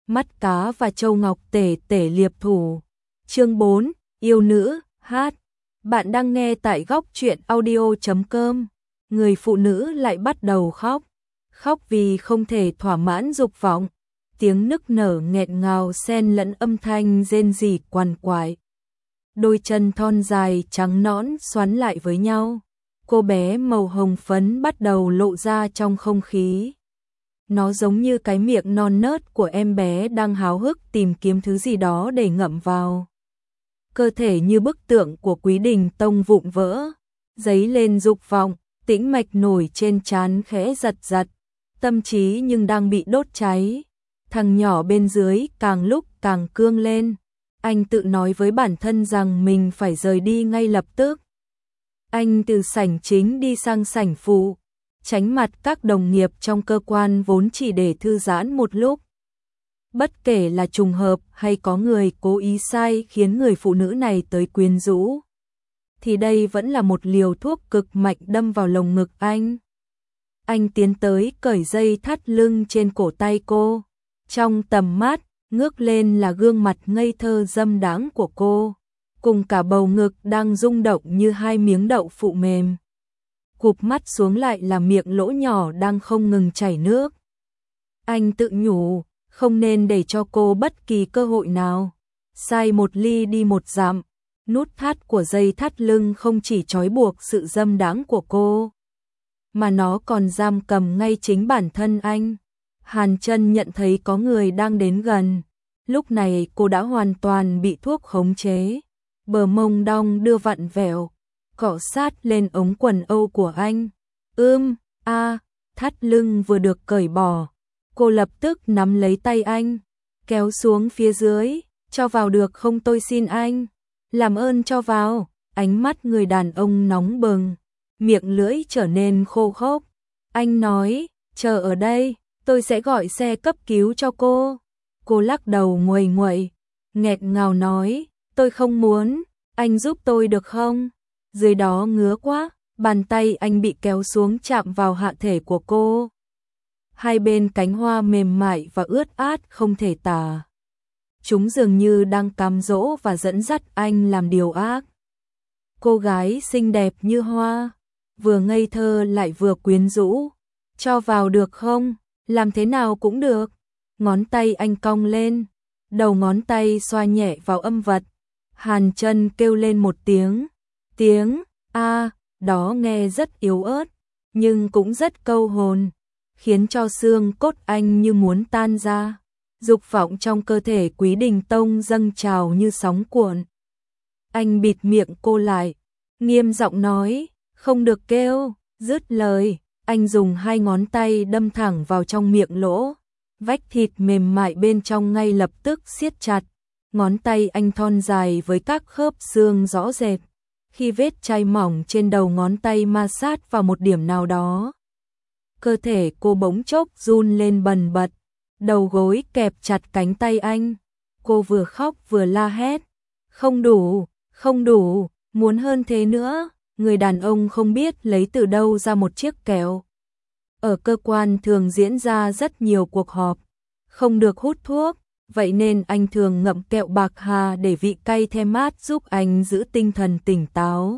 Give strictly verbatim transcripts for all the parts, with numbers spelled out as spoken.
mắt cá và châu ngọc tể tể liệp thủ. Chương bốn, yêu nữ, hát. Bạn đang nghe tại góc truyện audio chấm com. Người phụ nữ lại bắt đầu khóc. Khóc vì không thể thỏa mãn dục vọng. Tiếng nức nở nghẹn ngào xen lẫn âm thanh rên rỉ quằn quại. Đôi chân thon dài trắng nõn xoắn lại với nhau. Cô bé màu hồng phấn bắt đầu lộ ra trong không khí. Nó giống như cái miệng non nớt của em bé đang háo hức tìm kiếm thứ gì đó để ngậm vào. Cơ thể như bức tượng của Quý Đình Tông vụn vỡ, dấy lên dục vọng, tĩnh mạch nổi trên trán khẽ giật giật, tâm trí nhưng đang bị đốt cháy. Thằng nhỏ bên dưới càng lúc càng cương lên. Anh tự nói với bản thân rằng mình phải rời đi ngay lập tức. Anh từ sảnh chính đi sang sảnh phụ, tránh mặt các đồng nghiệp trong cơ quan vốn chỉ để thư giãn một lúc. Bất kể là trùng hợp hay có người cố ý sai khiến người phụ nữ này tới quyến rũ, thì đây vẫn là một liều thuốc cực mạnh đâm vào lồng ngực anh. Anh tiến tới cởi dây thắt lưng trên cổ tay cô. Trong tầm mắt, ngước lên là gương mặt ngây thơ dâm đáng của cô, cùng cả bầu ngực đang rung động như hai miếng đậu phụ mềm. Cụp mắt xuống lại là miệng lỗ nhỏ đang không ngừng chảy nước. Anh tự nhủ, không nên để cho cô bất kỳ cơ hội nào. Sai một ly đi một dặm, nút thắt của dây thắt lưng không chỉ trói buộc sự dâm đáng của cô, mà nó còn giam cầm ngay chính bản thân anh. Hàn Chân nhận thấy có người đang đến gần. Lúc này cô đã hoàn toàn bị thuốc khống chế. Bờ mông đong đưa vặn vẹo, cọ sát lên ống quần âu của anh. Ưm, a, thắt lưng vừa được cởi bỏ. Cô lập tức nắm lấy tay anh, kéo xuống phía dưới. Cho vào được không tôi xin anh? Làm ơn cho vào. Ánh mắt người đàn ông nóng bừng, miệng lưỡi trở nên khô khốc. Anh nói, chờ ở đây, tôi sẽ gọi xe cấp cứu cho cô. Cô lắc đầu nguầy nguậy, nghẹn ngào nói, tôi không muốn, anh giúp tôi được không? Dưới đó ngứa quá, bàn tay anh bị kéo xuống chạm vào hạ thể của cô. Hai bên cánh hoa mềm mại và ướt át không thể tả. Chúng dường như đang cám dỗ và dẫn dắt anh làm điều ác. Cô gái xinh đẹp như hoa, vừa ngây thơ lại vừa quyến rũ. Cho vào được không? Làm thế nào cũng được. Ngón tay anh cong lên, đầu ngón tay xoa nhẹ vào âm vật. Hàn Chân kêu lên một tiếng. Tiếng a đó nghe rất yếu ớt, nhưng cũng rất câu hồn, khiến cho xương cốt anh như muốn tan ra. Dục vọng trong cơ thể Quý Đình Tông dâng trào như sóng cuộn. Anh bịt miệng cô lại, nghiêm giọng nói, không được kêu. Dứt lời, anh dùng hai ngón tay đâm thẳng vào trong miệng lỗ. Vách thịt mềm mại bên trong ngay lập tức siết chặt. Ngón tay anh thon dài với các khớp xương rõ rệt. Khi vết chai mỏng trên đầu ngón tay ma sát vào một điểm nào đó, cơ thể cô bỗng chốc run lên bần bật. Đầu gối kẹp chặt cánh tay anh. Cô vừa khóc vừa la hét. Không đủ, không đủ, muốn hơn thế nữa. Người đàn ông không biết lấy từ đâu ra một chiếc kẹo. Ở cơ quan thường diễn ra rất nhiều cuộc họp. Không được hút thuốc, vậy nên anh thường ngậm kẹo bạc hà để vị cay the mát giúp anh giữ tinh thần tỉnh táo.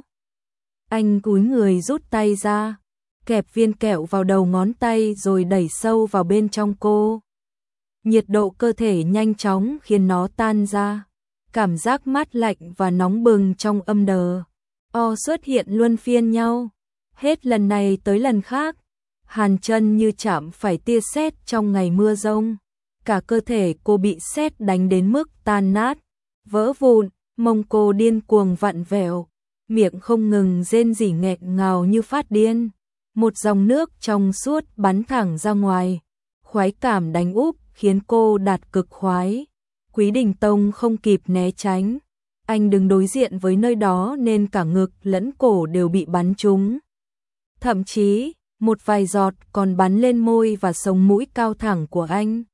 Anh cúi người rút tay ra, kẹp viên kẹo vào đầu ngón tay rồi đẩy sâu vào bên trong cô. Nhiệt độ cơ thể nhanh chóng khiến nó tan ra. Cảm giác mát lạnh và nóng bừng trong âm đờ o xuất hiện luân phiên nhau. Hết lần này tới lần khác, Hàn Chân như chạm phải tia sét trong ngày mưa rông. Cả cơ thể cô bị sét đánh đến mức tan nát, vỡ vụn, mông cô điên cuồng vặn vẹo, miệng không ngừng rên rỉ nghẹn ngào như phát điên. Một dòng nước trong suốt bắn thẳng ra ngoài, khoái cảm đánh úp khiến cô đạt cực khoái. Quý Đình Tông không kịp né tránh, anh đứng đối diện với nơi đó nên cả ngực lẫn cổ đều bị bắn trúng. Thậm chí, một vài giọt còn bắn lên môi và sống mũi cao thẳng của anh.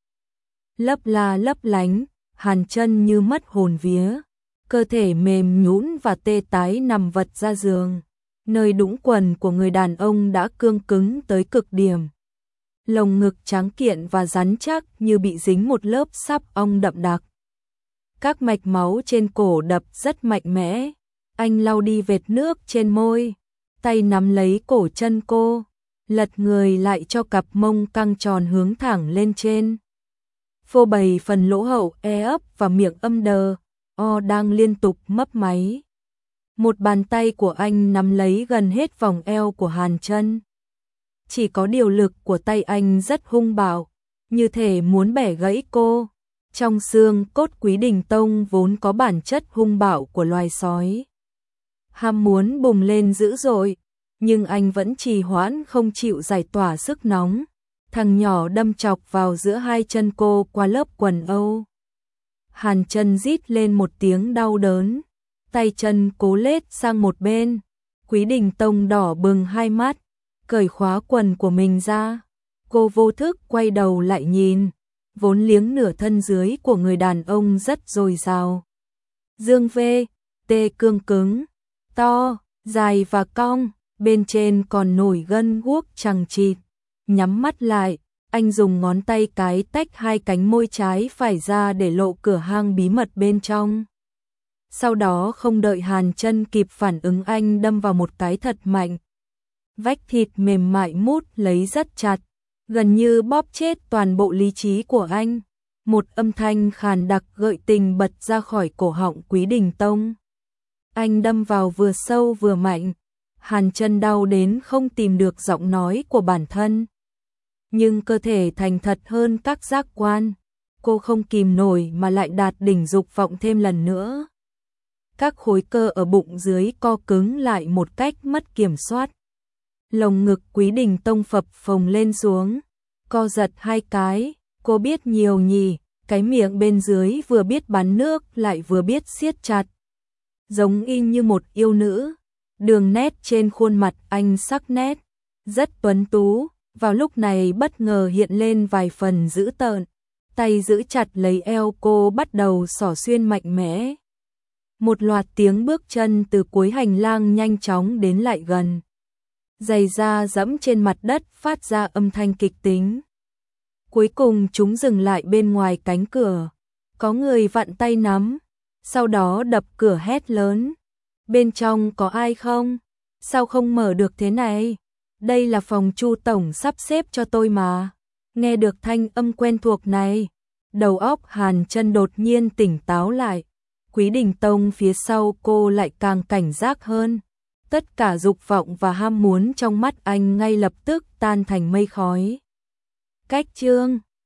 Lấp la lấp lánh, Hàn Chân như mất hồn vía, cơ thể mềm nhũn và tê tái nằm vật ra giường. Nơi đũng quần của người đàn ông đã cương cứng tới cực điểm. lồng ngực trắng kiện và rắn chắc như bị dính một lớp sáp ong đậm đặc. Các mạch máu trên cổ đập rất mạnh mẽ, anh lau đi vệt nước trên môi, tay nắm lấy cổ chân cô, lật người lại cho cặp mông căng tròn hướng thẳng lên trên. Phô bày phần lỗ hậu e ấp và miệng âm đờ, o đang liên tục mấp máy. Một bàn tay của anh nắm lấy gần hết vòng eo của Hàn Chân. Chỉ có điều lực của tay anh rất hung bạo, như thể muốn bẻ gãy cô. Trong xương cốt Quý Đình Tông vốn có bản chất hung bạo của loài sói. Ham muốn bùng lên dữ dội, nhưng anh vẫn trì hoãn không chịu giải tỏa sức nóng. Thằng nhỏ đâm chọc vào giữa hai chân cô qua lớp quần âu. Hàn Chân rít lên một tiếng đau đớn, tay chân cố lết sang một bên. Quý Đình Tông đỏ bừng hai mắt, cởi khóa quần của mình ra. Cô vô thức quay đầu lại nhìn, vốn liếng nửa thân dưới của người đàn ông rất dồi dào. Dương V, tê cương cứng, to, dài và cong, bên trên còn nổi gân guốc chằng chịt. Nhắm mắt lại, anh dùng ngón tay cái tách hai cánh môi trái phải ra để lộ cửa hang bí mật bên trong. Sau đó không đợi Hàn Chân kịp phản ứng, anh đâm vào một cái thật mạnh. Vách thịt mềm mại mút lấy rất chặt, gần như bóp chết toàn bộ lý trí của anh. Một âm thanh khàn đặc gợi tình bật ra khỏi cổ họng Quý Đình Tông. Anh đâm vào vừa sâu vừa mạnh, Hàn Chân đau đến không tìm được giọng nói của bản thân. Nhưng cơ thể thành thật hơn các giác quan, cô không kìm nổi mà lại đạt đỉnh dục vọng thêm lần nữa. Các khối cơ ở bụng dưới co cứng lại một cách mất kiểm soát. Lồng ngực Quý Đình Tông phập phồng lên xuống, co giật hai cái, cô biết nhiều nhỉ, cái miệng bên dưới vừa biết bắn nước lại vừa biết siết chặt. Giống y như một yêu nữ, đường nét trên khuôn mặt anh sắc nét, rất tuấn tú, vào lúc này bất ngờ hiện lên vài phần dữ tợn, tay giữ chặt lấy eo cô bắt đầu xỏ xuyên mạnh mẽ. Một loạt tiếng bước chân từ cuối hành lang nhanh chóng đến lại gần. Giày da dẫm trên mặt đất phát ra âm thanh kịch tính. Cuối cùng chúng dừng lại bên ngoài cánh cửa. Có người vặn tay nắm, sau đó đập cửa hét lớn. Bên trong có ai không? Sao không mở được thế này? Đây là phòng Chu tổng sắp xếp cho tôi mà. Nghe được thanh âm quen thuộc này, đầu óc Hàn Chân đột nhiên tỉnh táo lại. Quý Đình Tông phía sau cô lại càng cảnh giác hơn. Tất cả dục vọng và ham muốn trong mắt anh ngay lập tức tan thành mây khói. Cách chương